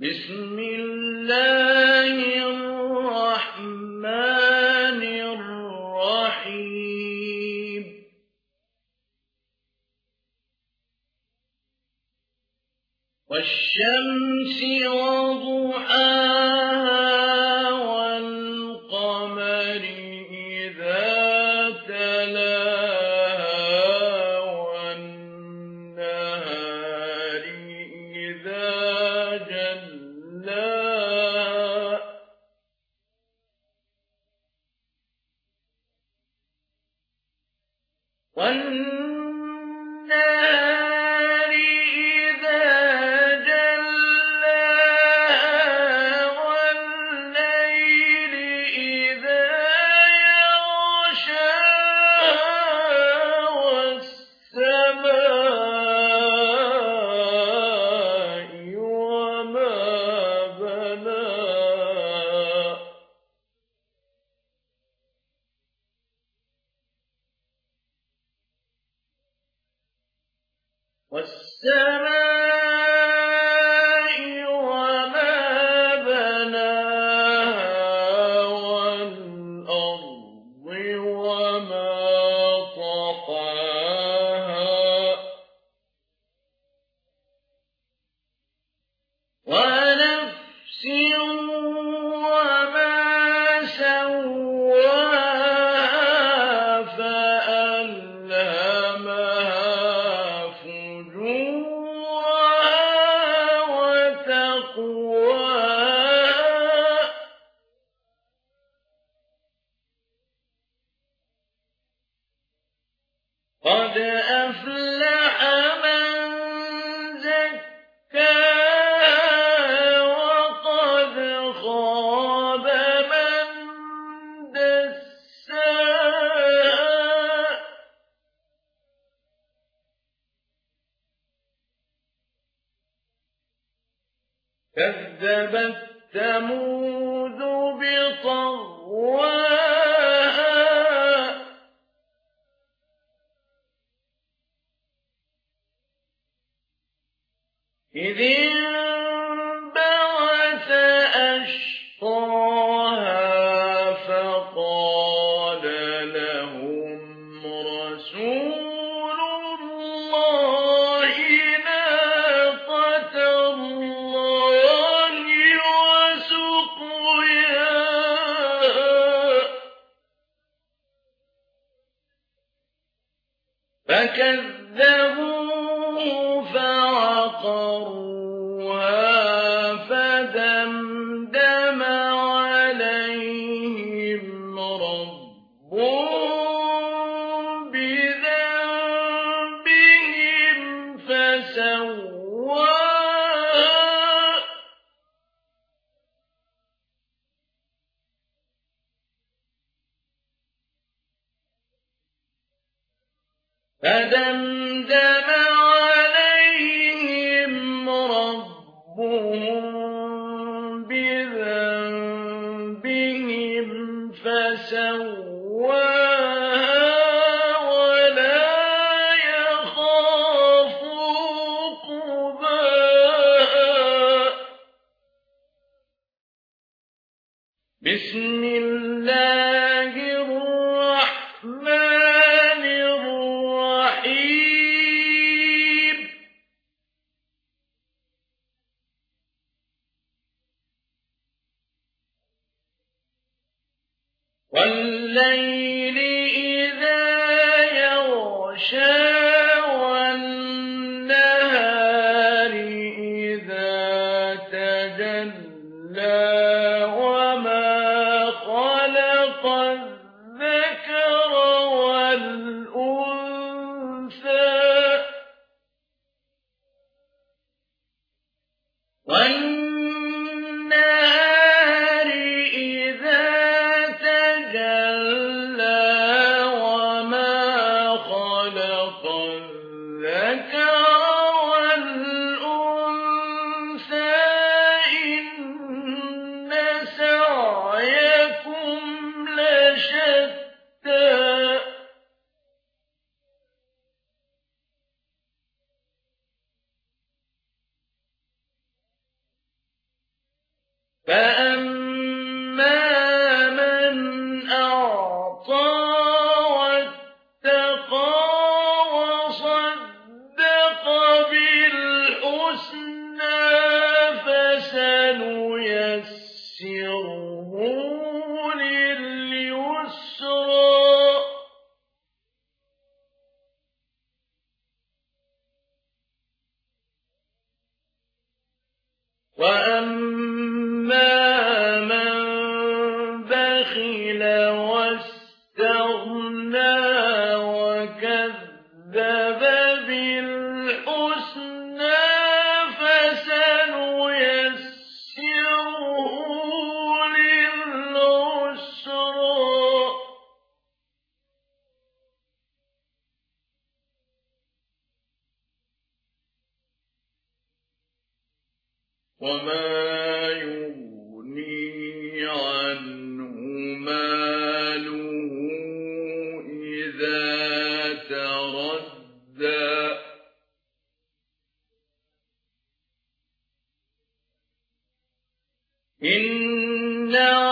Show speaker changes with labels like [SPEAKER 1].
[SPEAKER 1] بسم الله الرحمن الرحيم والشمس وضحاها والقمر إذا تلاها والنهار إذا جلاها والنهار إذا جلاها والليل إذا يغشاها والسماء وما بناها والسماء وما بناها والأرض وما طحاها ونفس وما سواها فألهمها فجورها وتقواها قد أفلح من زكاها وقد خاب من دساها كذبت ثمود بطغواها إذ انبعث أشقاها فقال لهم رسول الله ناقة الله وسقياها فكذبوه فعقروها فدمدم عليهم ربهم بذنبهم فسواها فدمدم عليهم ربهم بذنبهم فسواها ولا يخاف عقباها بسم الله الرحمن الرحيم والليل إذا يغشى والنهار إذا تجلى وما خلق الذكر والأنثى والنهار إذا تجلى وما خلق الذكر والأنثى إن سعيكم لشتى فأما من أعطى واتقى وصدق بالحسنى فسنيسره لليسرى وأما من بخل واستغنى وكذب بالحسنى فسنيسره للعسرى وما يغني عنه ماله إذا تردى إن